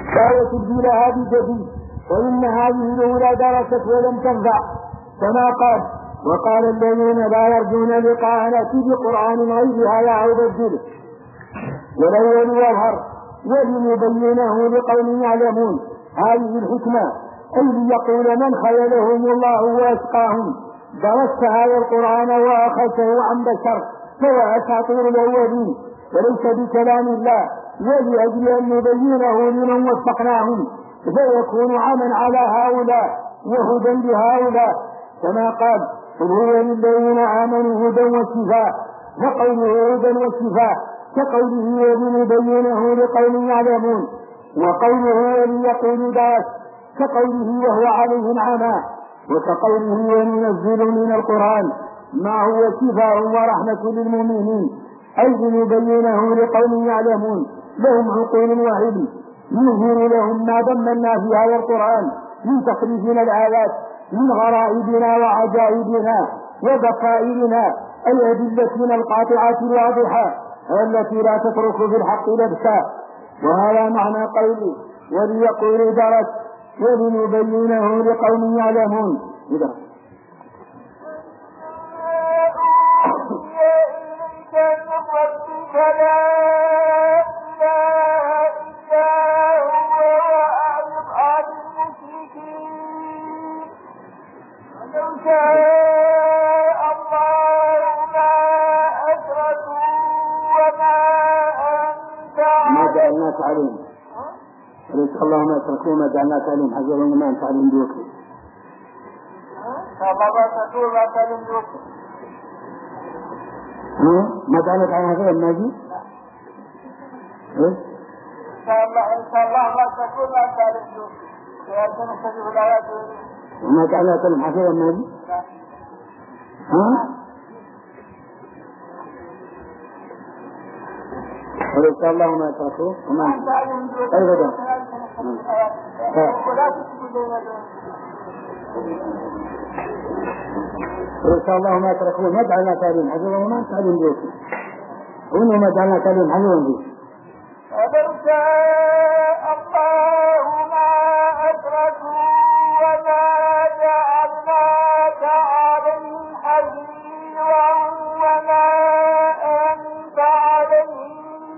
لا تبديلها بجديد، وإن هذه الأولى درست ولم تنفع، كما قال: وقال الذين لا يرجون لقاءنا ائت بقرآن غير هذا أو بدله. والأول يظهر ولنبينه لقوم يعلمون. هذه الحكمة أي ليقول من خيلهم الله وأسقاهم: درست هذا القرآن وأخذته عن بشر فهو أساطير الأولين وليس بكلام الله، ولأجل أن نبينه لمن وفقناهم فيكون عملا على هؤلاء وهدى لهؤلاء، كما قال: قل هو للذين آمنوا هدى وشفاء. فقوله هدى وشفاء كقوله ولنبينه لقوم يعلمون، وقوله وليقول درس كقوله وهو عليه عمى، وكقوله وننزل من القرآن ما هو شفاء ورحمة للمؤمنين، أي لنبينه لقوم يعلمون لهم عقول وعلم يظهر لهم ما ضمنا في هذا القرآن من تخريجنا الآيات من غرائبنا وعجائبنا وبصائرنا، الأدلة القاطعة الواضحة التي لا تترك في الحق لبسا. وهذا معنى قوله وليقول درس ولنبينه لقوم يعلمون. عليهم وليس اللهم اتركوا ما جعلناك عليهم حجرا وما انت عليهم بوكيل. ما جعلناك عليهم غير النبي ان شاء الله ما تكون ما انت عليهم بوكيل وما جعلناك عليهم حجرا النبي وليس الله ما يتركوه وما أيضا وليس الله ما يتركوه ما جعلنا تعليم حجرا وما تعليم بيوتي وإنه ما جعلنا تعليم حجرا بيوتي ولو شاء الله ما أتركوا وما جعلناك عليهم حجرا وما أنت عليهم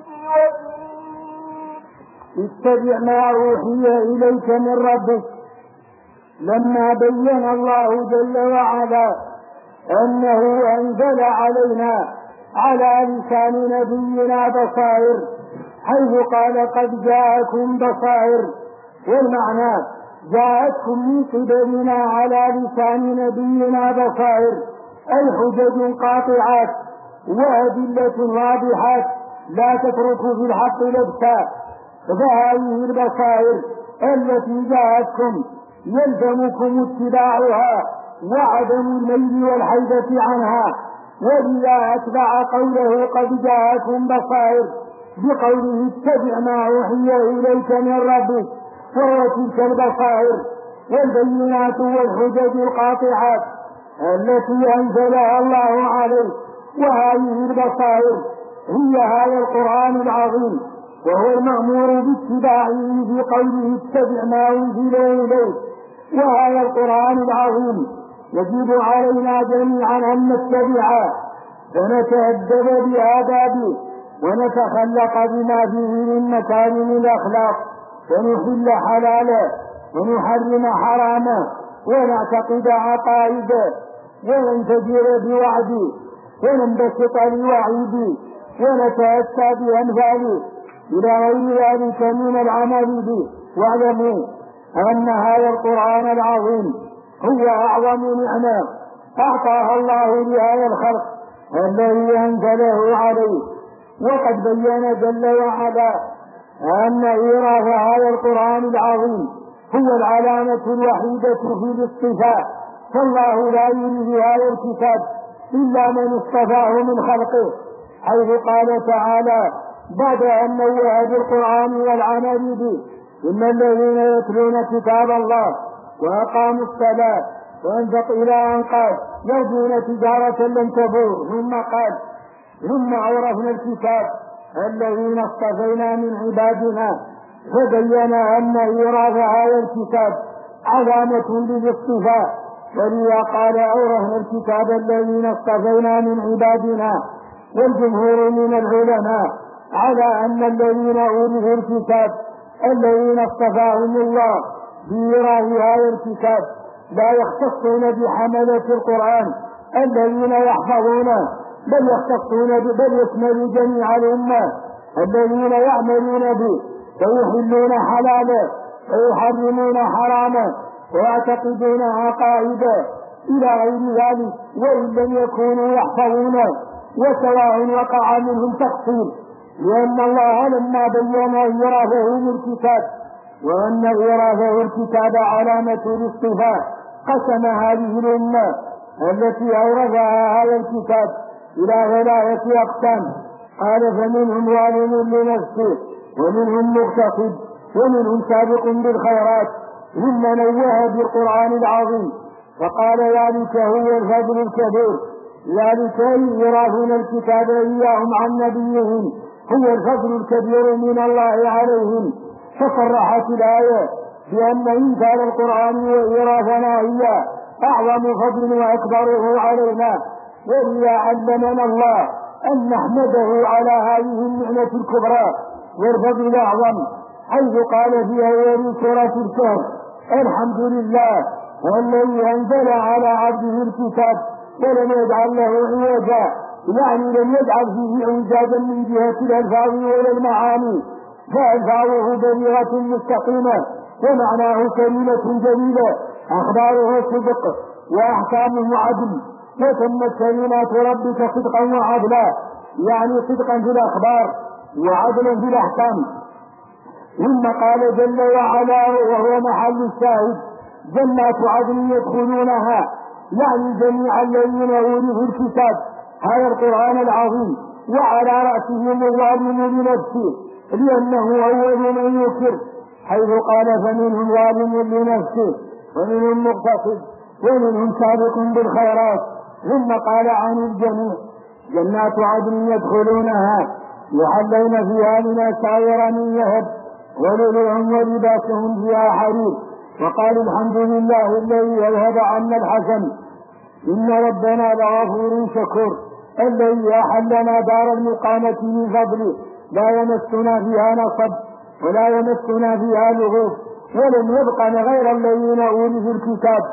اتبع ما أوحي إليك من ربك. لما بين الله جل وعلا أنه أنزل علينا على لسان نبينا بصائر، حيث قال قد جاءكم بصائر، والمعنى جاءتكم من قبلنا على لسان نبينا بصائر أي حجج قاطعات وأدلة واضحات لا تترك في الحق لبسا. فهذه البصائر التي جاءتكم يلزمكم اتباعها وعدم الميل والحيدة عنها، ولذا أتبع قوله قد جاءكم بصائر بقوله اتبع ما أوحي إليك من ربك، وهو تلك البصائر والبينات والحجج القاطعات التي أنزلها الله عليه. وهذه البصائر هي هذا القرآن العظيم، وهو المأمور باتباعه في قوله اتبع ما أنزل إليك. وهذا القرآن العظيم يجب علينا جميعا أن نتبعه ونتأدب بآدابه ونتخلق بما فيه من مكارم الأخلاق، ونحل حلاله ونحرم حرامه ونعتقد عقائده وننفجر بوعده وننبسط لوعيده ونتأتى بأمثاله إلى غير ذلك من العمل به. واعلموا أن هذا القرآن العظيم هو أعظم نعمة أعطاها الله لهذا الخلق الذي أنزله عليه. وقد بين جل وعلا أن إيراث هذا القرآن العظيم هو العلامة الوحيدة في الاصطفاء، فالله لا يريد هذا الكتاب إلا من اصطفاه من خلقه، حيث قال تعالى بعد أن نوه بالقرآن والعمل به: إن الذين يتلون كتاب الله وأقاموا الصلاة وانفق إلى أن قال يرجون تجارة لن تبور، ثم قال ثم أورثنا الكتاب الذين اصطفينا من عبادنا فبين أن إيراد هذا الكتاب علامة للاصطفاء، ولذا قال أورثنا الكتاب الذين اصطفينا من عبادنا. والجمهور من العلماء على أن الذين أورثوا الكتاب الذين اصطفاهم الله بإيراد هذا الكتاب لا يختصون بحملة القرآن الذين يحفظونه، بل يشمل جميع الأمة الذين يعملون به ويحلون حلالا ويحرمون حراما ويعتقدون عقائدا إلى غير ذلك، وإن لم يكونوا يحفظونه، وسواء وقع منهم تقصير، لأن الله لما بين إيراثه للكتاب وأن إيراثه الكتاب علامة الاصطفاء قسم هذه الأمة التي أورثها هذا الكتاب إلى 3 أقسام. قال فمنهم ظالم لنفسه ومنهم مقتصد ومنهم سابق بالخيرات، ثم نوه بالقرآن العظيم فقال ذلك هو الفضل الكبير، ذلك يراثون الكتاب إياهم عن نبيهم هو الفضل الكبير من الله عليهم. فصرحت الآية بأن إنزال القرآن وإيراثنا إياه أعظم فضل وأكبره علينا، ولذا علمنا الله أن نحمده على هذه النعمة الكبرى والفضل الأعظم، حيث قال في أول سورة الكهف الحمد لله الذي أنزل على عبده الكتاب ولم يجعل له عوجا، يعني لم يجعل فيه عوجاجا من جهة الألفاظ ولا المعاني، فألفاظه بليغة مستقيمة ومعناه كلمة جميلة، أخباره صدق وأحكامه عدل، وتمت كلمات ربك صدقا وعدلا، يعني صدقا في الأخبار وعدلا في الأحكام. ثم قال جل وعلا وهو محل الشاهد جنات عدن يدخلونها، يعني جميع الذين أورثوا الكتاب هذا القرآن العظيم، وعلى رأسهم الظالم لنفسه لأنه أول من يكر، حيث قال فمنهم ظالم لنفسه ومنهم مقتصد ومنهم سابق بالخيرات. ثم قال عن الجميع جنات عدن يدخلونها يحلون فيها من أساور من ذهب ولؤلؤهم ولباسهم فيها حرير، وقال الحمد لله الذي أذهب عنا الحزن إن ربنا لغفور شكور، الذي أحلنا دار المقامة من فضله لا يمسنا فيها نصب ولا يمسنا فيها لغوب، ولم يبق غير الذين أورثوا الكتاب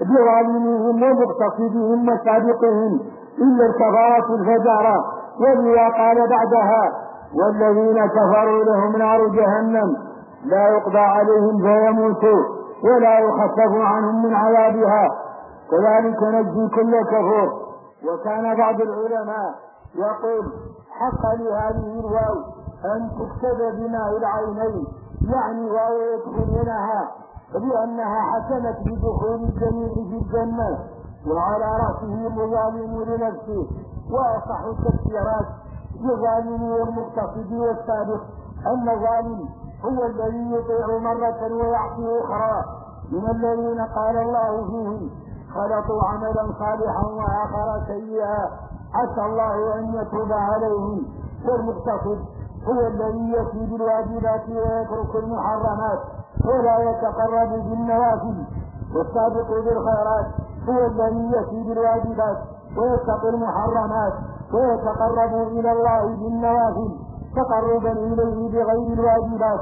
بظالمهم ومقتصدهم وسابقهم إلا الكفرة الفجرة. ولذا قال بعدها والذين كفروا لهم نار جهنم لا يقضى عليهم فيموتوا ولا يخفف عنهم من عذابها كذلك نجزي كل كفور. وكان بعض العلماء يقول حق لهذه الواو أن تكتب بماء العينين، يعني واو يدخلونها، لأنها حكمت بدخول الجميع في الجنة وعلى رأسه الظالم لنفسه. وأصح التفسيرات للظالم والمقتصد والسابق أن الظالم هو الذي يطيع مرة ويعصي أخرى، من الذين قال الله فيهم خلطوا عملا صالحا وآخر سيئا عسى الله أن يتوب عليهم. والمقتصد هو الذي يفي بالواجبات ويترك المحرمات ولا يتقرب بالنوافل، والسابق بالخيرات هو الذي يفي بالواجبات ويتقي المحرمات ويتقرب إلى الله بالنوافل تقربا إليه بغير الواجبات.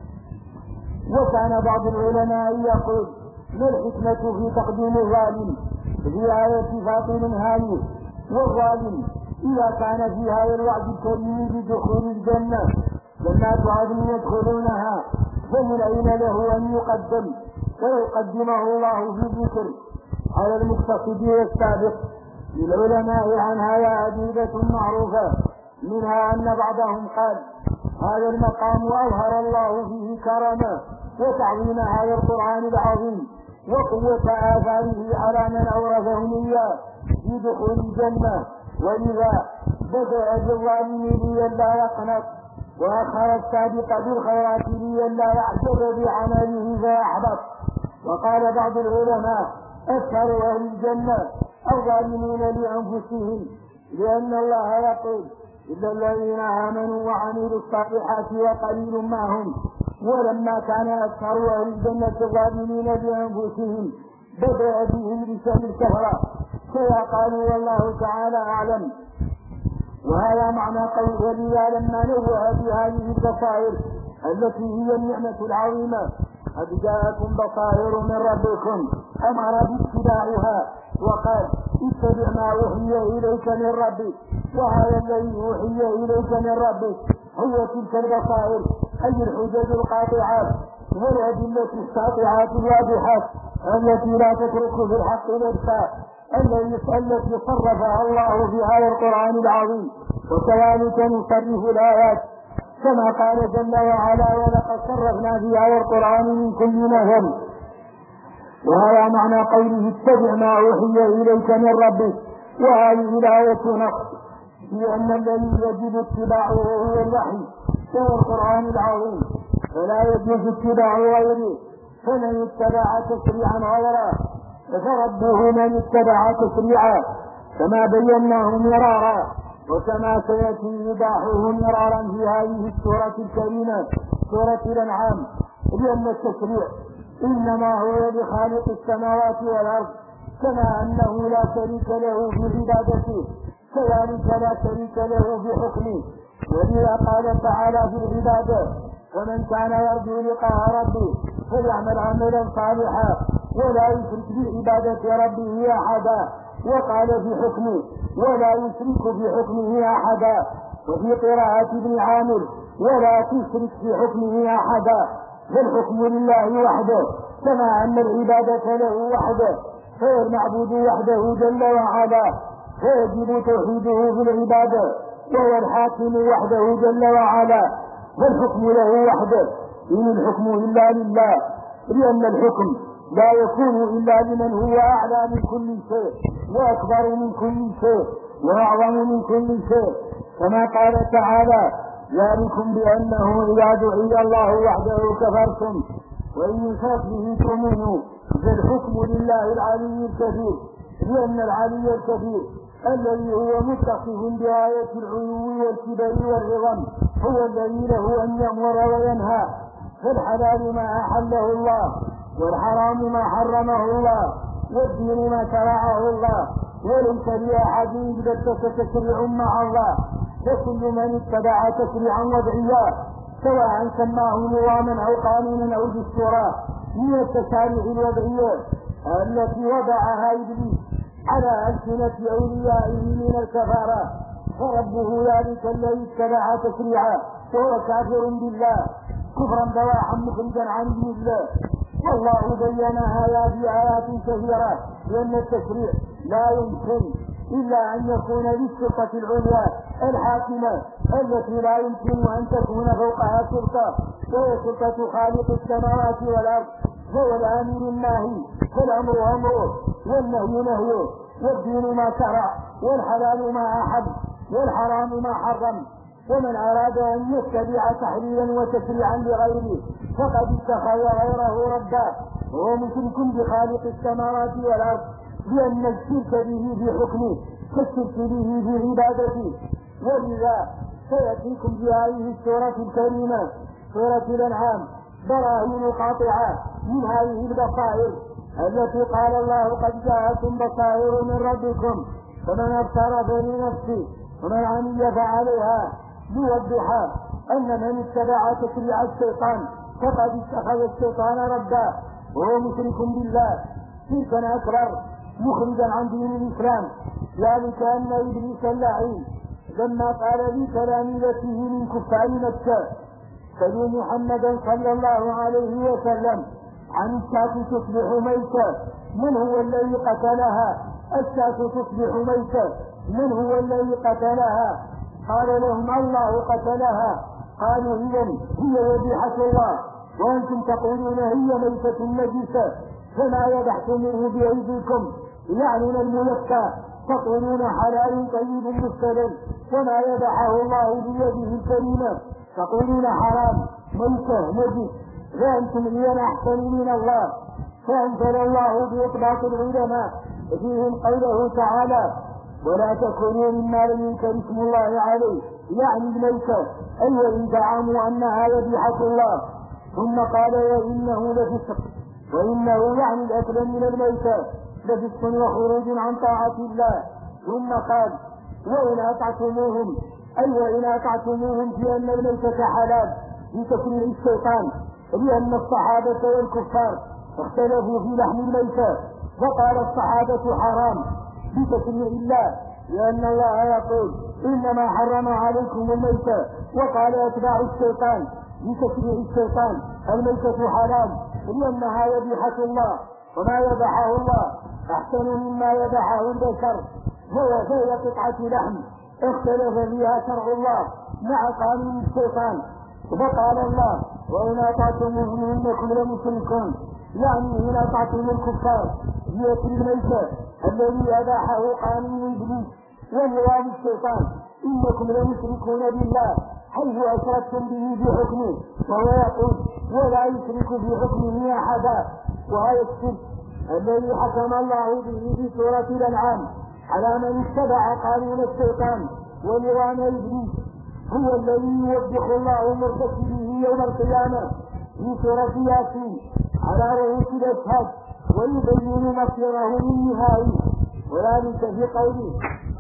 وكان بعض العلماء يقول ما الحكمة في تقديم الظالم في آية فاطر هذه؟ والظالم إذا كان في هذا الوعد الكريم بدخول الجنة جنات عدن يدخلونها، فمن أين له أن يقدم ويقدمه الله في الذكر على المقتصد والسابق؟ للعلماء عن هذا أدلة معروفة، منها أن بعضهم قال هذا المقام أظهر الله فيه كرمه وتعظيم هذا القرآن العظيم وقوة آثاره على من أورثهم إياه في دخول الجنة، ولذا بدأ بالظالم لئلا يقنط وأخر السابق بالخيرات لئلا يعجب بعمله فيحبط. وقال بعض العلماء أكثر أهل الجنة الظالمون لأنفسهم، لأن الله يقول إلا الذين آمنوا وعملوا الصالحات وقليل ما هم، ولما كان أكثر أهل الجنة ظالمين بأنفسهم بدأ بهم بسبب الكفرة كما قالوا والله تعالى أعلم. وهذا معنى قول ولذا لما نوه بهذه البصائر التي هي النعمة العظيمة قد جاءكم بصائر من ربكم أمر باتباعها وقال اتبع ما أوحي إليك من ربك. وهذا الذي أوحي إليك من ربك هو تلك البصائر أي الحجج القاطعات والأدلة الساطعات الواضحات التي لا تترك في الحق نفسها التي صرفها الله في هذا القرآن العظيم. وكذلك نصرف الآيات كما قال جل وعلا ولقد صرفنا في هذا القرآن من كل مثل. وهذا معنى قوله اتبع ما أوحي إليك من ربك. وهذه الآية نص لأن الذي يجب اتباعه هو الوحي هو القرآن العظيم فلا يجوز اتباع غيره. فمن اتبع تشريعا غيره فربه من اتبع تشريعا كما بيناه مرارا وكما سيأتي إيضاحه مرارا في هذه السورة الكريمة سورة الأنعام. لأن التشريع إنما هو لخالق السماوات والأرض كما أنه لا شريك له في عبادته كذلك لا شريك له في حكمه. ولذا قال تعالى في العبادة ومن كان يرجو لقاء ربه فليعمل عملا صالحا ولا يشرك بعبادة ربه أحدا. وقال في حكمه ولا يشرك في حكمه أحدا. وفي قراءة ابن عامر ولا تشرك في حكمه أحدا. فالحكم لله وحده كما أن العبادة له وحده فهو المعبود وحده جل وعلا فيجب توحيده في العبادة وهو الحاكم وحده جل وعلا فالحكم له وحده إن الحكم إلا لله. لأن الحكم لا يكون إلا لمن هو أعلى من كل شيء وأكبر من كل شيء وأعظم من كل شيء كما قال تعالى ذلكم بأنه إذا دعي الله وحده كفرتم وإن يشرك به تؤمنوا فالحكم لله العلي الكبير. لأن العلي الكبير الذي هو متصف بآية العلو والكبر والعظم هو الذي له أن يأمر وينهى. فالحلال ما أحله الله والحرام ما حرمه الله والدين ما شرعه الله وليس لأحد إذا تشريع مع الله. فكل من اتبع تشريعا وضعيا سواء سماه نظاما أو قانونا أو دستورا من التشاريع الوضعية التي وضعها إبليس على ألسنة أوليائه من الكفارة فربه ذلك الذي اتبع تشريعا وهو كافر بالله كفرا بواحا مخرجا عن دين الله. والله بين هذا في آيات كثيرة. لأن التشريع لا يمكن إلا أن يكون للسلطة العليا الحاكمة التي لا يمكن أن تكون فوقها سلطة وهي سلطة خالق السماوات والأرض هو الآمر الناهي فالأمر أمره والنهي نهيه والدين ما شرع والحلال ما أحب والحرام ما حرم. ومن أراد أن يتبع تحليلا وتشريعا لغيره فقد اتخذ غيره ربا وهو مشرك بخالق السماوات والأرض. لأن الشرك به في حكمه كالشرك به في عبادته. ولذا سيأتيكم في هذه السورة الكريمة سورة الأنعام براهين قاطعة من هذه البصائر التي قال الله قد جاءكم بصائر من ربكم فمن أبصر فلنفسه ومن عمي فعليها. ليوضح أن من اتبع تشريع الشيطان فقد اتخذ الشيطان ربا وهو مشرك بالله شركا أكبر مخرجا عن دين الإسلام. ذلك أن إبليس اللعين لما قال بكلامته من كفار مكة سألوا محمدا صلى الله عليه وسلم عن الشاة تصبح ميتة من هو الذي قتلها؟ الشاة تصبح ميتة من هو الذي قتلها؟ قال لهم الله قتلها. قالوا إذن هي ذبيحة الله وأنتم تقولون هي ميتة نجسة فما يبحثونه بأيديكم يعنون الملكة تقولون حلال طيب مستلم وما يبحه الله بيده الكريمة تقولون حرام ميتة نجس فأنتم لين أحسن من الله. فأنزل الله بإطلاق العلماء فيهم قوله تعالى ولا تكونوا مما لم ينكر اسم الله عليه يعني الميتة أي إن زعموا أنها ذبيحة الله ثم قال وإنه لفسق، وإنه يعني الأكل من الميتة لفسق وخروج عن طاعة الله. ثم قال وإن أطعتموهم، أي وإن أطعتموهم في أن الميتة حلال بتشريع الشيطان، لأن الصحابة والكفار اختلفوا في لحم الميتة، فقال الصحابة حرام بتشريع الله، لأن الله يقول إنما حرم عليكم الميتة، وقال أتباع الشيطان بتشريع الشيطان الميتة حلال لأنها يبيحة الله، وما يبحه الله أحسن مما يبحه البشر، فهي قطعة لحم اختلف فيها شرع الله مع قانون الشيطان. فقال الله وإن أطعتموهم إنكم لمشركون، يعني إن أطعتم الكفار بأكل الميتة الذي أباحه قانون إبليس ونظام الشيطان إنكم لمشركون بالله حيث أشركتم به في حكمه، وهو يقول ولا يشرك في حكمه أحدا. وهذا الشرك الذي حكم الله به في سورة الأنعام على من اتبع قانون الشيطان ونظام إبليس هو الذي يوبخ الله مرتكبه يوم القيامة في سورة ياسين على رؤوس الأشهاد ويبين مصيره النهائي، وذلك في قوله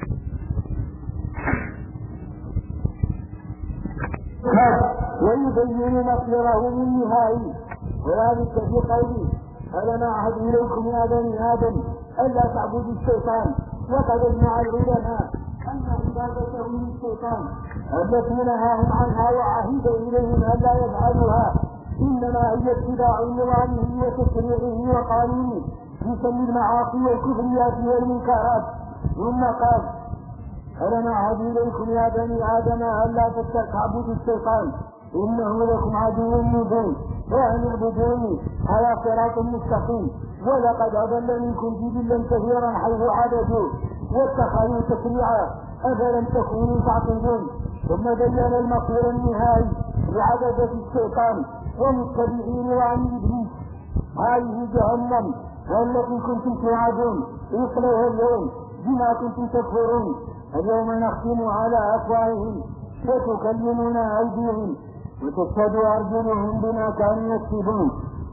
ويبين مصيره النهائي، وذلك في قوله ألم أعهد إليكم يا بني آدم ألا تعبدوا الشيطان وقد اجمع العلماء أن عبادته للشيطان التي نهاهم عنها وعهد إليهم ألا يفعلوها إنما هي اتباع نظامه وتشريعه وقانونه في سبيل المعاصي والكفريات والمنكرات. ثم قال ألم أعهد إليكم يا بني آدم ألا تعبدوا الشيطان إنه لكم عدو مبين وأن اعبدوني على صراط مستقيم، ولقد أضل منكم جبلا كثيرا حيث عبدوا واتخذوا تشريعا أفلم تكونوا تعقلون. ثم بين المصير النهائي لعبدة الشيطان ومتبعي نظام إبليس، هذه جهنم والتي كنتم توعدون اصلوها اليوم بما كنتم تكفرون. اليوم نختم على أفواههم وتكلمنا أيديهم وتشهد أرجلهم بما كانوا يكسبون.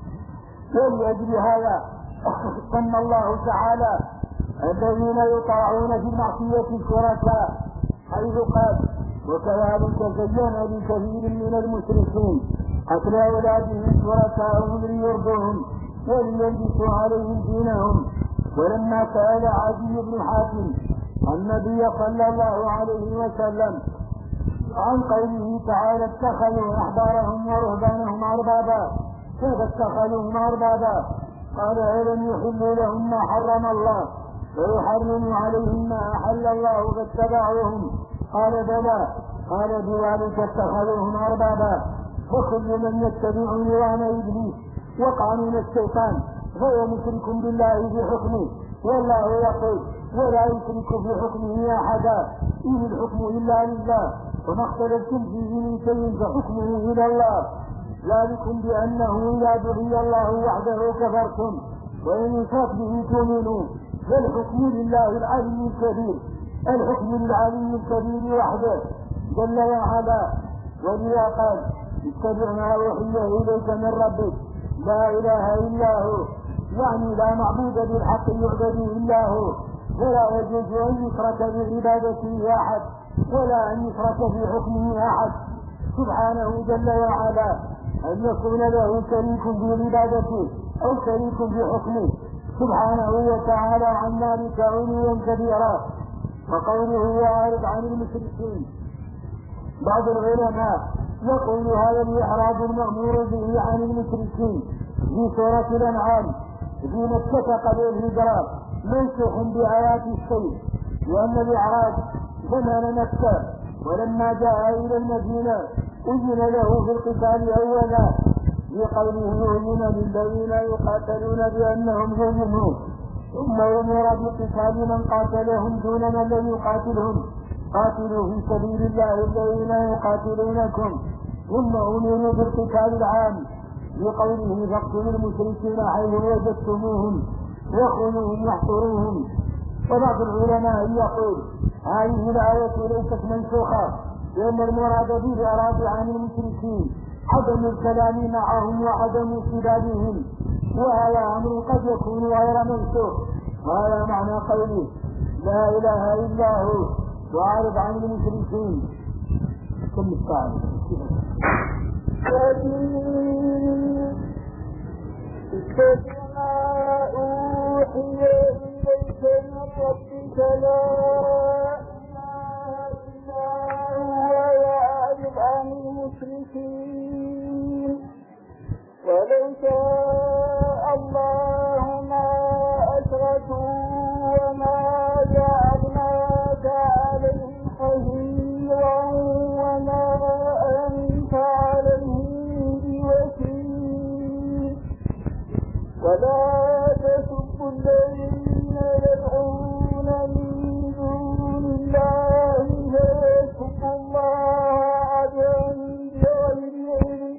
ولأجل هذا سمى الله تعالى الذين يطاعون في المعصية شركاء، حيث قال وكذلك زين لكثير من المشركين قتل أولادهم شركاءهم ليرضوهم وليلبسوا عليهم دينهم. ولما سأل عدي بن حاتم النبي صلى الله عليه وسلم عن قوله تعالى اتخذوا أحبارهم ورهبانهم أربابا كيف اتخذوهم أربابا؟ قال ألم يحلوا لهم ما حرم الله ويحرموا عليهم ما أحل الله فاتبعوهم؟ قال بلى. قال بذلك اتخذوهم أربابا. وكل من يتبع نظام إبليس وقانون الشيطان فهو مشرك بالله في حكمه، والله يقول ولا يشرك في حكمه أحدا إن الحكم إلا لله وما اختلفتم فيه من شيء فحكمه إلى الله، ذلكم بأنه إذا دعي الله وحده كفرتم وإن يشرك به تؤمنوا. فالحكم لله العلي الكبير، الحكم للعلي الكبير وحده جل وعلا. ولذا قال اتبع ما أوحي إليك من ربك لا إله إلا هو، يعني لا معبود بالحق يعبد إلا هو، ولا يجوز أن يشرك بعبادته أحد ولا أن يشرك في حكمه أحد سبحانه جل وعلا أن يكون له شريك في عبادته أو شريك في حكمه سبحانه وتعالى عن ذلك علوا كبيرا. وقوله وأعرض عن المشركين، بعض العلماء يقول هذا الإعراض المأمور به عن المشركين في سورة الأنعام في مكة قبل الهجرة منسوخ بآيات الشيء، لأن الإعراض زمن مكة ولما جاء إلى المدينة أذن له في القتال أولا بقوله أذن للذين يقاتلون بأنهم ظلموا، ثم أمر بقتال من قاتلهم دون من لم يقاتلهم قاتلوا في سبيل الله الذين يقاتلونكم، ثم أمروا بالقتال العام بقوله فاقتلوا المشركين حيث وجدتموهم وخذوهم واحصروهم. وبعض العلماء يقول هذه الآية ليست منسوخة، لأن المراد بالإعراض عن المشركين عدم الكلام معهم وعدم استدلالهم، وهذا أمر قد يكون غير منسوخ. وهذا معنى قوله لا إله إلا هو وأعرض عن المشركين. ثم الثاني ما أوحي إليك من ربك لا إله إلا هو وأعرض عن المشركين. ولو شاء الله ما أشركوا وما جعلناك عليهم حفيظا وما أنت عليهم بوكيل. ولا تسبوا الذين يدعون من دون الله فيسبوا الله عدوا بغير علم.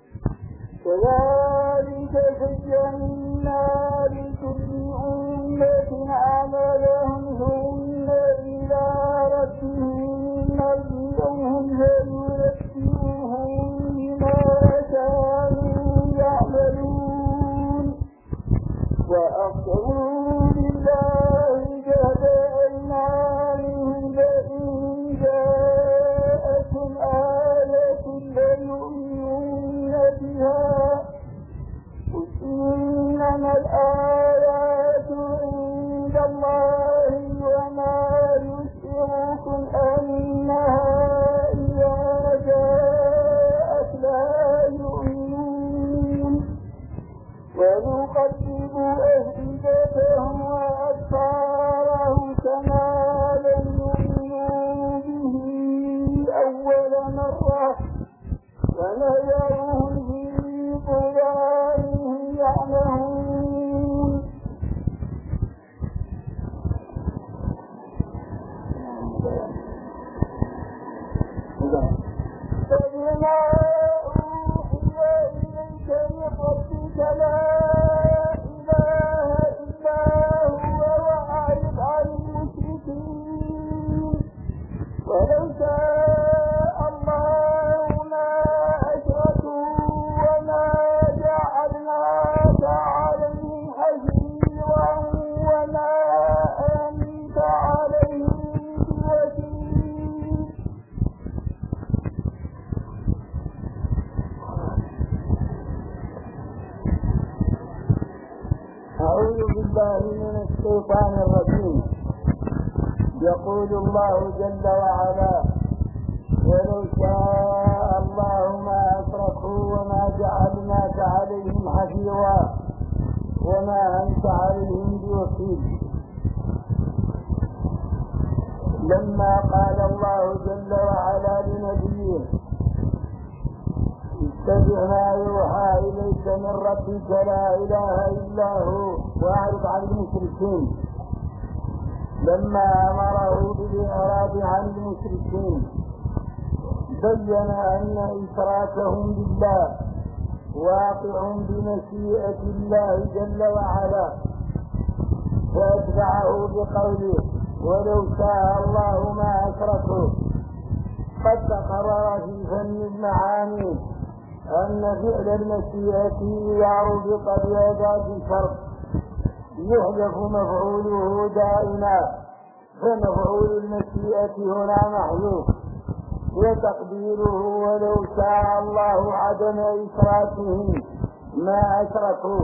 كذلك زينا لكل أمة عملهم ثم إلى ربهم مرجعهم فينبئهم بما كانوا يعملون. وأقسموا بالله جهد أيمانهم لئن جاءتهم آية ليؤمنن بها. قل إنما الآيات عند الله وما يشعركم أنها إذا جاءت لا يؤمنون. ونقلب أفئدتهم وأبصارهم كما لم يؤمنوا به أول مرة ونذرهم في طغيانهم يعمهون. فبما أوحي إليك من ربك لا إله إلا هو وأعرض عن المشركين. ولو شاء الله ما أشركوا وما جعلناك عليهم حفيظا وما أنت عليهم بوكيل. أعوذ بالله من الشيطان الرجيم. يقول الله جل وعلا ولو شاء الله ما أشركوا وما جعلناك عليهم حفيظا وما أنت عليهم بوكيل. لما قال الله جل وعلا لنبيه اتبع ما يوحى إليك من ربك لا إله إلا هو وأعرض عن المشركين، لما أمره بالإعراض عن المشركين بين أن إشراكهم بالله واقع بمشيئة الله جل وعلا، فأتبعه بقوله ولو شاء الله ما أشركوا. قد تقرر في فن المعاني أن فعل المشيئة إذا ربط بأداة الشرط يحذف مفعوله دائما، فمفعول المشيئة هنا محذوف وتقديره ولو شاء الله عدم إشراكهم ما أشركوا.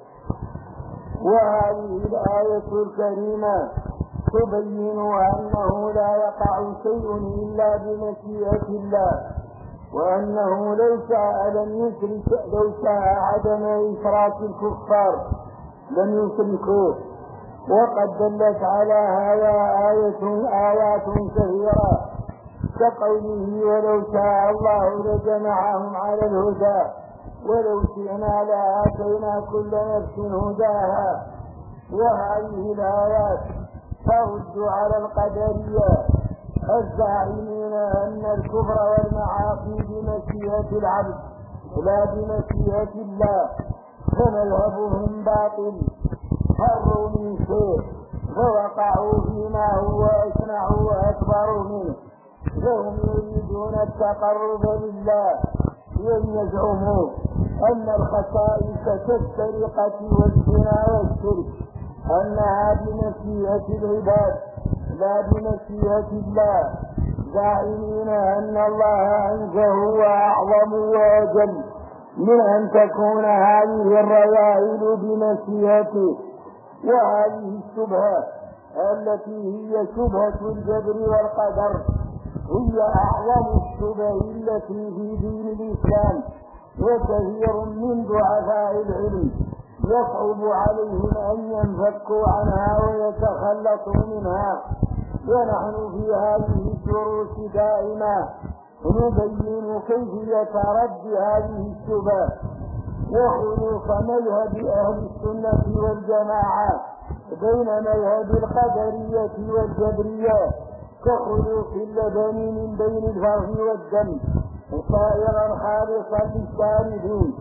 وهذه الآية الكريمة تبين أنه لا يقع شيء إلا بمشيئة الله، وأنه لو شاء لم يشرك، لو شاء عدم إشراك الكفار لم يشركوه. وقد دلت على هذا آيات كثيرة كقوله ولو شاء الله لجمعهم على الهدى ولو شئنا لآتينا كل نفس هداها. وهذه الآيات ترد على القدرية الزاعمين أن الكفر والمعاصي بمشيئة العبد لا بمشيئة الله، فمذهبهم باطل، فروا من شيء فوقعوا فيما هو أشنع وأكبر منه، فهم يريدون التقرب لله يزعموا أن الخصائص كالسرقة والزنا والشرك أنها بمشيئة العباد لا بمشيئة الله، زاعمين أن الله عنده أعظم وأجل من أن تكون هذه الرذائل بمشيئته. وهذه الشبهة التي هي شبهة الجبر والقدر هي أعظم الشبه التي في دين الإسلام، وكثير من ضعفاء العلم يصعب عليهم أن ينفكوا عنها ويتخلصوا منها. ونحن في هذه الدروس دائما نبين كيفية رد هذه الشبه وخلوص مذهب أهل السنة والجماعة بين مذهب القدرية والجبرية كخلوص اللبن من بين الفرث والدم صائرا خالصا للشاربين.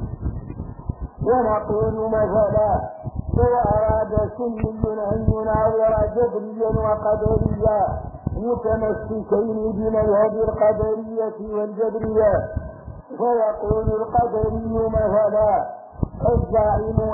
ونقول مثلا لو أراد سني أن يناظر جبريا وقدريا متمسكين بمذهب القدرية والجبرية فيقول القدري مثلا الزاعم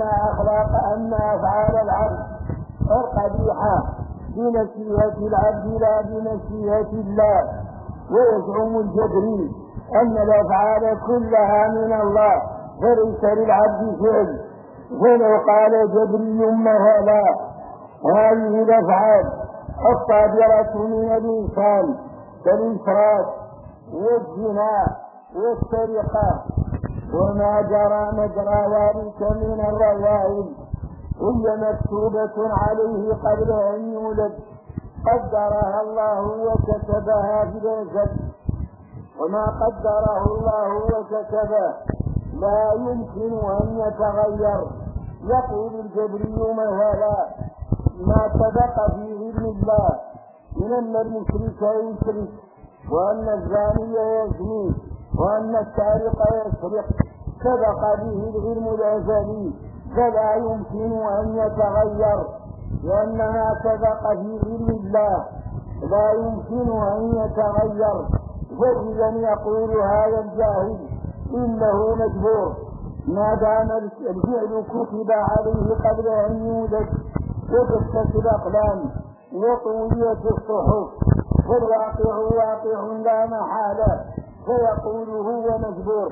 أن أفعال العبد القبيحة بمشيئة العبد لا بمشيئة الله، ويزعم الجبري أن الأفعال كلها من الله فليس للعبد فعل. فلو قال جبري مثلا هذه الأفعال الصادرة من الإنسان كالإسراف والزنا والسرقة وما جرى مجرى ذلك من الرذائل هي مكتوبة عليه قبل أن يولد، قدرها الله وكتبها في الأزل، وما قدره الله وكتبه لا يمكن أن يتغير. يقول الجبري مثلا ما سبق في علم الله من أن المشرك يشرك وأن الزاني يزني وأن السارق يسرق سبق به العلم الأزلي فلا يمكن أن يتغير، لأن ما سبق في علم الله لا يمكن أن يتغير. فإذا يقول هذا الجاهل إنه مجبور ما دام الفعل كتب عليه قبل أن يولد وجفت الأقلام وطويت الصحف فالواقع واقع لا محالة، فيقول هو مجبور.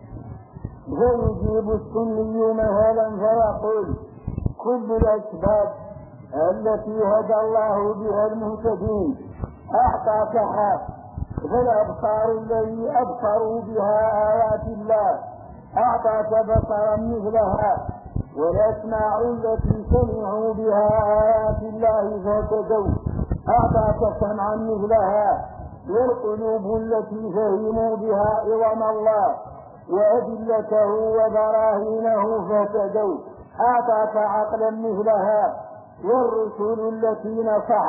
فيجيب السني مثلا فيقول كل الأسباب التي هدى الله بها المهتدين أعطاك حق، فالأبصار الذي أبصروا بها آيات الله أعطاك بصرا مثلها، والأسماع التي سمعوا بها آيات الله فاهتدوا أعطاك سمعا مثلها، والقلوب التي فهموا بها عظم الله وأدلته وبراهينه فاهتدوا أعطاك عقلا مثلها، والرسل التي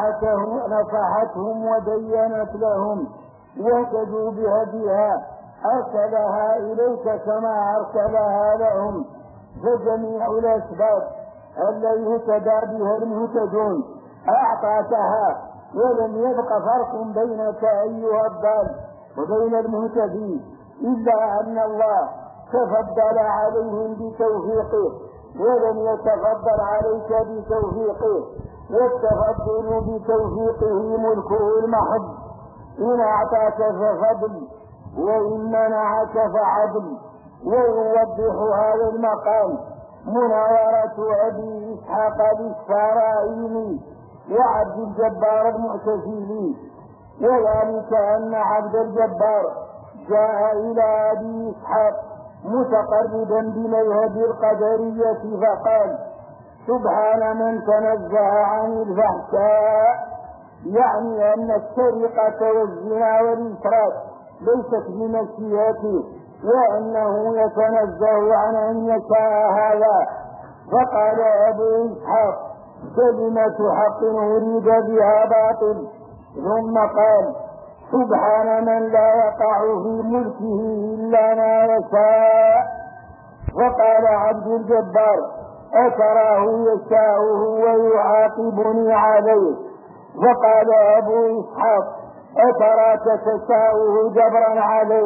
نصحتهم وبينت لهم واهتدوا بهديها أرسلها إليك كما أرسلها لهم. فجميع الأسباب التي اهتدى بها المهتدون أعطاكها، ولم يبق فرق بينك أيها الضال وبين المهتدين إلا أن الله تفضل عليهم بتوفيقه ولم يتفضل عليك بتوفيقه، والتفضل بتوفيقه ملكه المحض، إن أعطاك ففضل وإن منعك فعدل. ويوضح هذا المقام مناورة أبي إسحاق الإسفرايني وعبد الجبار المعتزلي، وذلك أن عبد الجبار جاء إلى أبي إسحاق متقربا بمذهب القدرية فقال سبحان من تنزه عن الفحشاء، يعني أن السرقة والزنا والإسراف ليست بمشيئته وأنه يتنزه عن أن يشاء هذا. فقال أبو إسحاق كلمة حق أريد بها باطل، ثم قال سبحان من لا يقع في ملكه إلا ما يشاء. فقال عبد الجبار أتراه يشاءه ويعاقبني عليه؟ فقال أبو إسحاق أتراك تشاءه جبرا عليه؟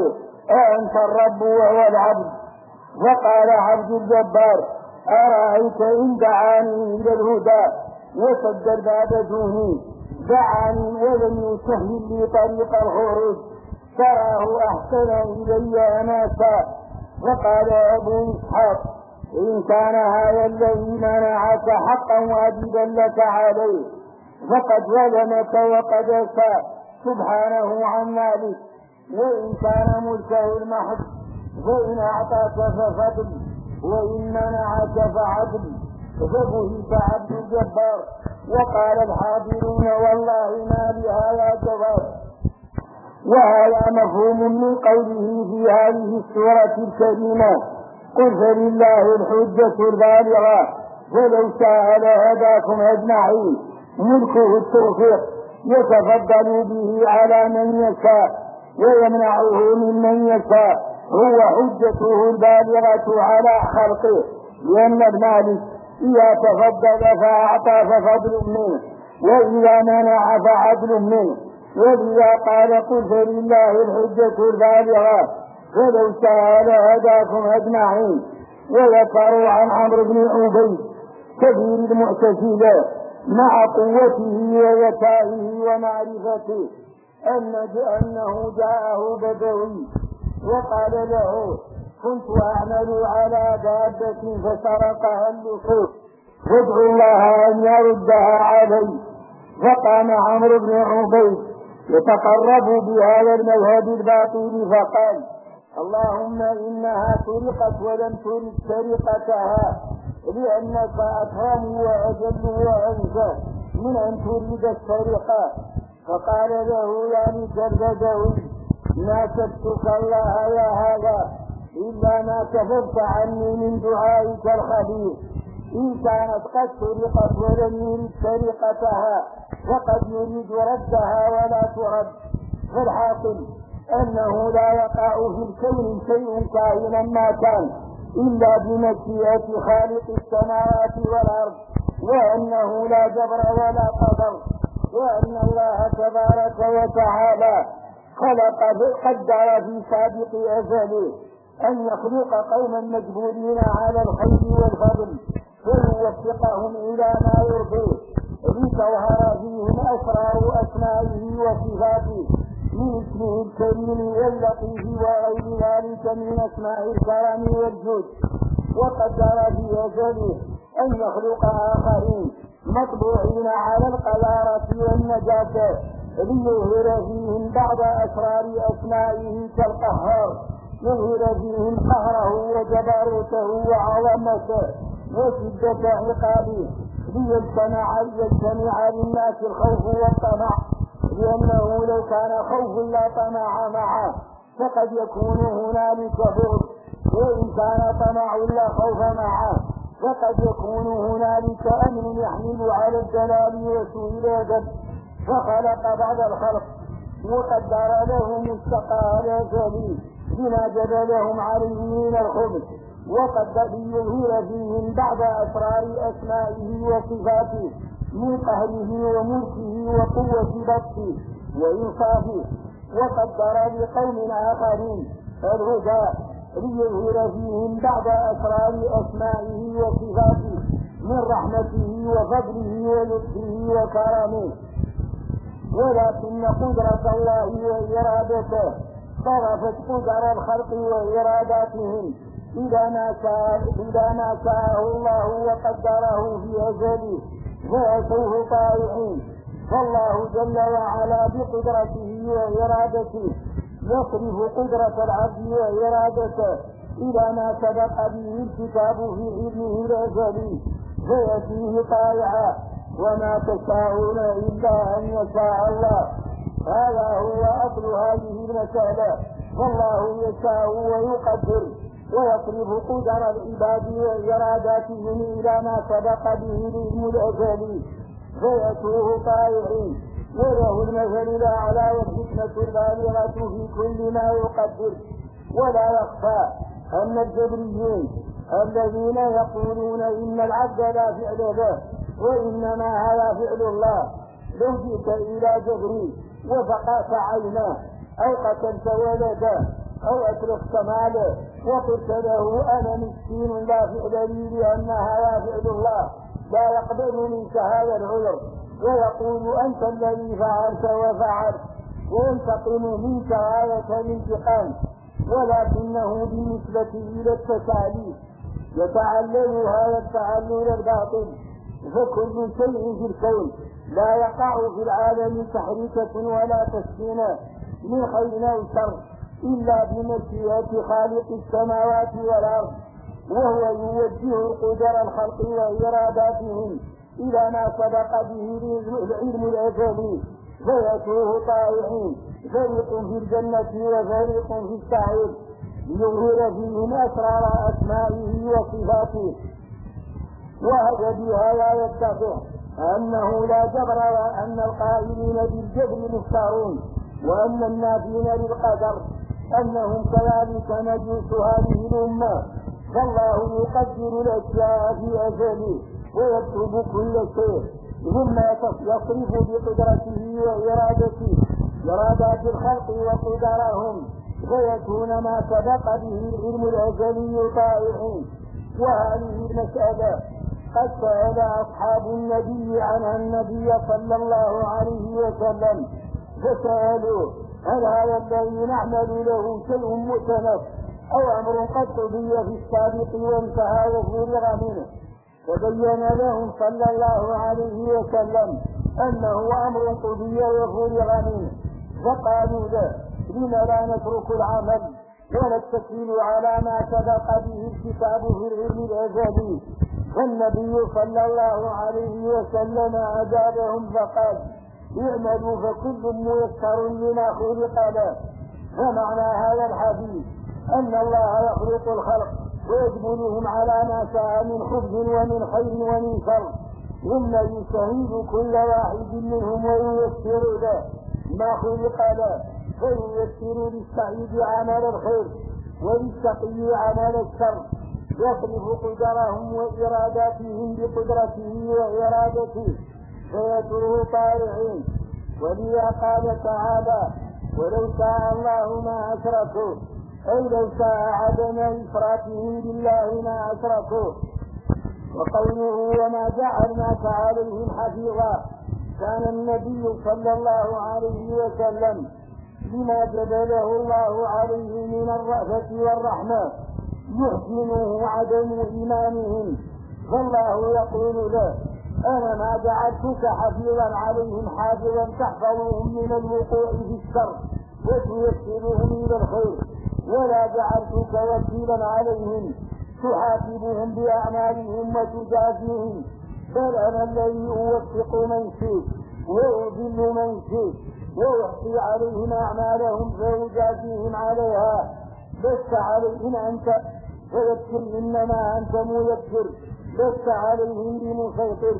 أأنت الرب وهو العبد؟ فقال عبد الجبار أرأيت إن دعاني إلى الهدى وسد الباب دوني، دعاني ولم يسهل لي طريق الخروج، تراه أحسن إلي أناسا. فقال أبو إسحاق إن كان هذا الذي منعك حقا واجبا لك عليه فقد ظلمك وقد أساء سبحانه عن ذلك، وإن كان ملكه المحض فإن أعطاك ففضل وإن منعك فعدل. فبهت عبد الجبار وقال الحاضرون والله ما بهذا جواب. وهذا مفهوم من قوله في هذه السورة الكريمة قل فلله الحجة البالغة ولو شاء لهداكم أجمعين. ملكه التوفيق يتفضل به على من يشاء ويمنعه ممن يشاء، هو حجته البالغة على خلقه، لأن المالك إذا تفضل فأعطى ففضل منه وإذا منع فعدل منه. وإذا قال قل فلله الحجة البالغة ولو شاء لهداكم أجمعين. وذكروا عن عمرو بن عبيد كبير المعتزلة مع قوته وذكائه ومعرفته أنه جاءه بدوي وقال له كنت أعمل على دابة فسرقها اللصوص فادعو الله أن يردها علي. فقام عمرو بن عبيد يتقرب بهذا المذهب الباطل فقال اللهم إنها سرقت ولم ترد سرقتها لأنك أكرم وأجل وأنزه من أن تريد السرقة. فقال له ذلك البدوي ما كفتك الله يا هذا إلا ما كفرت عني من دعائك الخبير. إن كانت قد سرقت ولم يرد سرقتها فقد يريد ردها ولا ترد. فالحاصل أنه لا يقع في الكون شيء كائنا ما كان إلا بمشيئة خالق السماوات والأرض، وأنه لا جبر ولا قدر، وأن الله تبارك وتعالى قدر في سابق أزله أن يخلق قوما مجبولين على الخير والفضل ويوفقهم إلى ما يرضيه لتظهر فيهم أسرار أسمائه وصفاته من اسمه الكريم واللطيف وغير ذلك من أسماء الكرم والجود. وقدر في أجله أن يخلق آخرين مطبوعين على القذارة والنجاة ليظهر فيهم بعض أسرار أسمائه كالقهار، يظهر فيهم قهره وجبروته وعظمته وشدة عقابه ليجتمع للناس الخوف والطمع، لأنه لو كان خوف لا طمع معه فقد يكون هنالك بغض، وإن كان طمع لا خوف معه فقد يكون هنالك أمن يحمل على الدلال وسوء الأدب. فخلق بعض الخلق وقدر لهم السقى الأزلي بما جبلهم عليه من الخبث، وقد ليظهر فيهم بعض أسرار أسمائه وصفاته من قهره وملكه وقوة بطشه وإنصافه. وقدر لقوم آخرين الهدى ليظهر فيهم بعض أسرار أسمائه وصفاته من رحمته وفضله ولطفه وكرمه. ولكن قدرة الله وإرادته صرفت قدر الخلق وإراداتهم إذا ما شاءه الله وقدره في أجله فأتوه طائعين. فالله جل وعلا بقدرته وإرادته يصرف قدرة العبد وإرادته إلى ما سبق به الكتاب في علمه الأزلي فيأتيه طائعا، وما تشاءون إلا أن يشاء الله. هذا هو أصل هذه المسألة، والله يشاء ويقدر ويصرف قدر العباد وإراداتهم إلى ما سبق به العلم الأزلي فيأتوه طائعين، وله المثل الأعلى والحكمة البالغة في كل ما يقدر. ولا يخفى أن الجبريين الذين يقولون إن العبد لا فعل له وإنما هذا فعل الله، لو جئت إلى جبريل وفقأت عيناه أو قتلت ولده أو أتركت ماله وقلت له أنا مسكين لا فعل لي لأنها لا فعل الله، لا يقبل منك هذا العذر ويقول أنت الذي فعلت وفعلت وينتقم منك غاية الانتقام. ولكنه بالنسبة إلى التكاليف يتعلل هذا التعلل الباطل، فكل شيء في الكون لا يقع في العالم تحريكة ولا تسكينة من خير أو شر إلا بمشيئة خالق السماوات والأرض، وهو يوجه قدر الخلق وإراداتهم إلى ما سبق به العلم الأزلي، فيأتوه طائعين فريق في الجنة وفريق في السعير ليظهر فيهم أسرار أسمائه وصفاته. وهذا بهذا يتفق أنه لا جبر، وأن القائلين بالجبر مختارون، وأن النافين للقدر أنهم كذلك مجوس هذه الأمة. فالله يقدر الأشياء في أجله ويكتب كل شيء، ثم يصرف بقدرته وإرادته إرادات الخلق وقدرهم فيكون ما سبق به العلم الأزلي طائعين. وهذه المسألة قد سأل أصحاب النبي عنها النبي صلى الله عليه وسلم فسألوا هل هذا الذي نعمل له شيء مؤتمر أو أمر قد قضي في السابق وانتهى وفرغ منه؟ فبين لهم صلى الله عليه وسلم أنه أمر قضي وفرغ منه. فقالوا له لم لا نترك العمل ونتكل على ما سبق به الكتاب في العلم الأزلي؟ فالنبي صلى الله عليه وسلم أجابهم فقال اعملوا فكل ميسر لما خلق له. فمعنى هذا الحديث أن الله يخلق الخلق ويجبلهم على ما شاء من خبز ومن خير ومن شر، ثم يشهد كل واحد منهم وييسر له ما خلق له، فييسر للسعيد عمل الخير وللشقي عمل الشر، يصرف قدرهم وإراداتهم بقدرته وإرادته فيتره طائعين. ولذا قال تعالى ولو شاء الله ما أشركوا، أي لو شاء عدم إفراتهم بالله ما أشركوا. وقوله وما جعلناك عليهم حفيظا، كان النبي صلى الله عليه وسلم لما جبله الله عليه من الرأفة والرحمة يحسنه عدم إيمانهم، فالله يقول له أنا ما جعلتك حفيظا عليهم حافظا تحفظهم من الوقوع في الشر وتيسرهم إلى الخير، ولا جعلتك وكيلا عليهم تحاسبهم بأعمالهم وتجازيهم، بل أنا الذي أوفق من شئت وأذل من شئت ويحصي عليهم أعمالهم فيجازيهم عليها. لست عليهم أنت فيذكر إنما أنت مذكر، لست عليهم بمسيطر.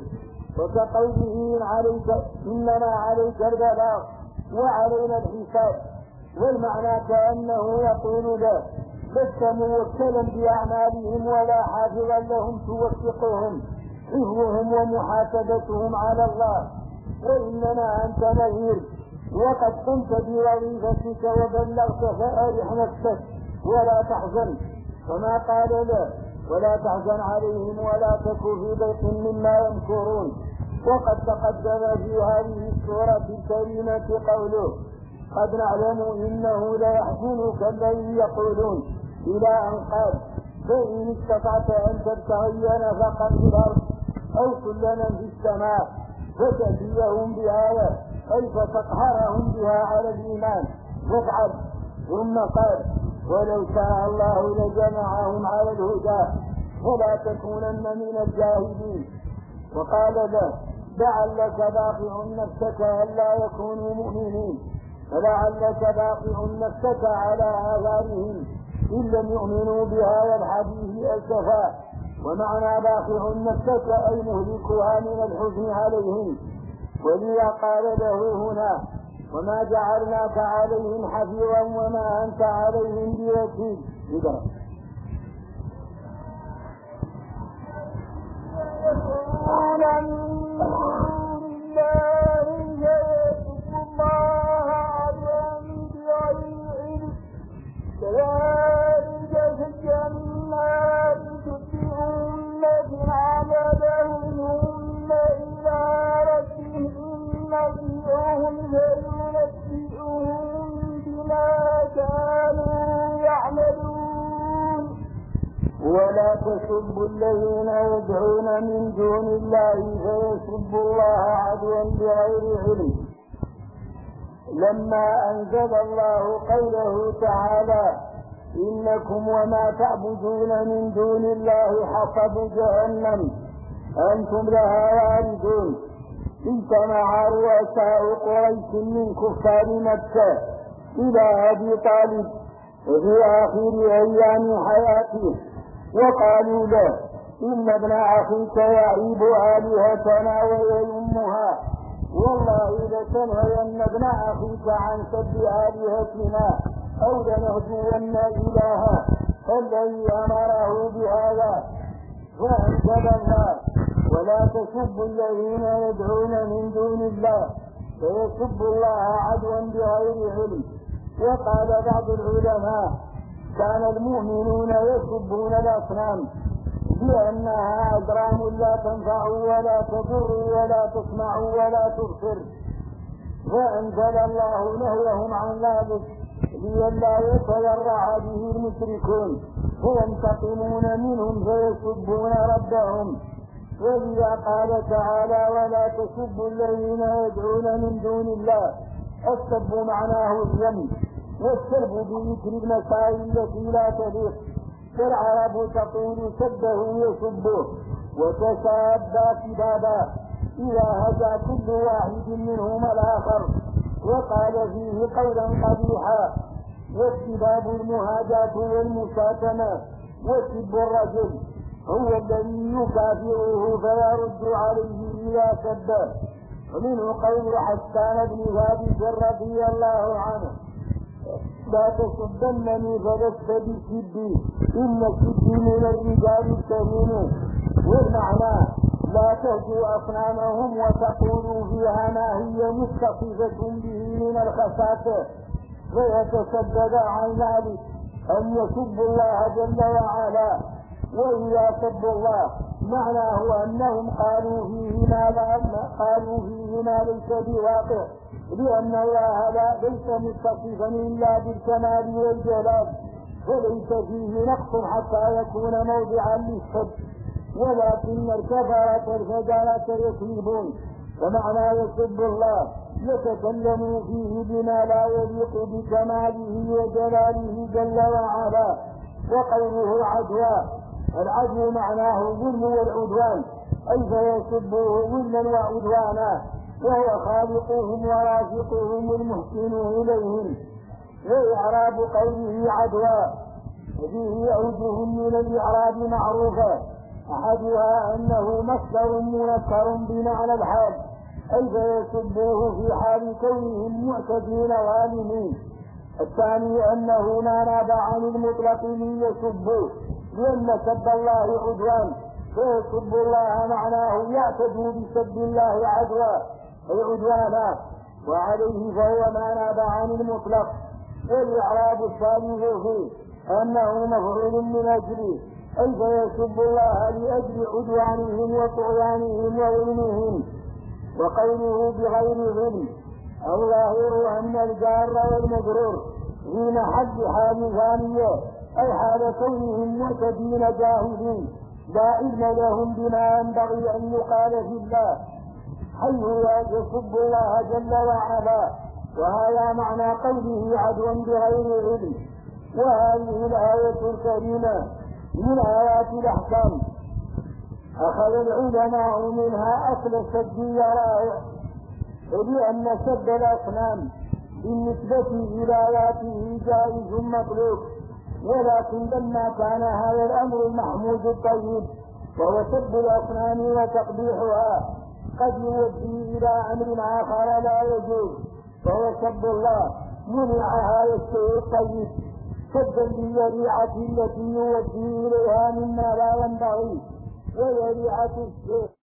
وكقوله إنما عليك البلاغ وعلينا الحساب، والمعنى كأنه يقول له لست موكلا بأعمالهم ولا حافظا لهم توفقهم حفظهم ومحاسبتهم على الله، وإنما أنت نذير وقد قمت بوظيفتك وبلغت فأرح نفسك ولا تحزن. وما قال له ولا تحزن عليهم ولا تك في ضيق مما يمكرون. وقد تقدم في هذه السورة الكريمة قوله قد نعلم إنه ليحزنك الذي يقولون، إلى أن قال فإن استطعت أن تبتغي نفقا في الأرض أو سلما في السماء فتأتيهم بآية أي فتقهرهم بها على الإيمان فافعل. ثم قال ولو شاء الله لجمعهم على الهدى فلا تكونن من الجاهلين. وقال له لعلك باقع نفسك ألا يكونوا مؤمنين، فلعلك باقع نفسك على آثارهم إن لم يؤمنوا بهذا الحديث أسفا. ومعنى باقع نفسك أي مهلكها من الحزن عليهم. ولذا قال له هنا وما جعلناك عليهم حفيظا وما أنت عليهم بوكيل. يدعون من دون الله فيسبوا الله عدوا بغير علم ولا تسبوا الذين يدعون من دون الله فيسبوا الله عدوا بغير علم. لما أنزل الله قوله تعالى إنكم وما تعبدون من دون الله حصب جهنم أنتم لها واردون، اجتمع رؤساء قريش من كفار مكة إلى أبي طالب وفي آخر أيام حياته وقالوا له إن ابن أخيك يعيب آلهتنا ويلمها، والله لتنهين ابن أخيك عن سب آلهتنا أو لنهجون إلها الذي أمره بهذا. فأنزل الله ولا تسبوا الذين يدعون من دون الله فيسبوا الله عدوا بغير علم. وقال بعض العلماء كان المؤمنون يسبون الأصنام لأنها أجرام لا تنفع ولا تضر ولا تسمع ولا تبصر، فأنزل الله نهيهم عن ذلك لئلا يتضرع به المشركون فينتقمون منهم فيسبون ربهم. ولذا قال تعالى ولا تسبوا الذين يدعون من دون الله. السب معناه الذم والسب بذكر المسائل التي لا تليق، فالعرب تقول سبه يسبه وتسابا سبابا إذا هجا كل واحد منهما الآخر وقال فيه قولا قبيحا. والسباب المهاجاة والمشاتمة، وسب الرجل هو الذي يكافئه فيرد عليه إذا سبه. ومنه قول حسان بن ثابت رضي الله عنه لا تسبنني فلست بسبي إن سبي من الرجال الكريم. والمعنى لا تهجوا أصنامهم وتقولوا فيها ما هي متصفة به من الخساسة فيتسبب عن ذلك أن يسبوا الله جل وعلا. وإذا سبوا الله معناه أنهم قالوا فيه ما ليس بواقع، لأن الله ليس متصفا إلا بالكمال والجلال فليس فيه نقص حتى يكون موضعا للسب، ولكن الكفرة الفجرة يكذبون. فمعنى يسب الله يتكلم فيه بما لا يليق بكماله وجلاله جل وعلا. وقوله عدوى، العدو معناه الظلم والعدوان، أي فيسبوه ظلما وعدوانا وهو خالقهم ورازقهم المحسن إليهم. وإعراب قوله عدوى فيه أوجه من الإعراب معروفة، أحدها أنه مصدر منكر بمعنى الحال، أي فيسبوه في حال كونهم معتدين ظالمين. الثاني أنه ما ناب عن المطلق ليسبوه، لأن سب الله عدوان فيسب الله معناه يعتدوا بسب الله عدوى أي عدوانا، وعليه فهو ما ناب عن المطلق. والإعراب الثالث فيه أنه مفعول من أجله، أي فيسب الله لأجل عدوانهم وطغيانهم وظلمهم. وقوله بغير ظلم الظاهر أن الجار والمجرور في محل حال ثانية، أي حال كونهم معتدين جاهلين لا علم لهم بما ينبغي أن يقال في الله، حيث يسب الله جل وعلا. وهذا معنى قوله عدوا بغير علم. وهذه الآية الكريمة من آيات الأحكام أخذ العلماء منها أصل السب رائع، لأن سب الأصنام بالنسبة إلى ذاته جائز مطلوب، ولكن لما كان هذا الأمر المحمود الطيب وهو سب الأصنام وتقبيحها قد يؤدي إلى أمر آخر لا يجوز وهو سب الله، منع هذا الشيء الطيب سبا للذريعة التي يؤدي إليها مما لا ينبغي، وذريعة الشيء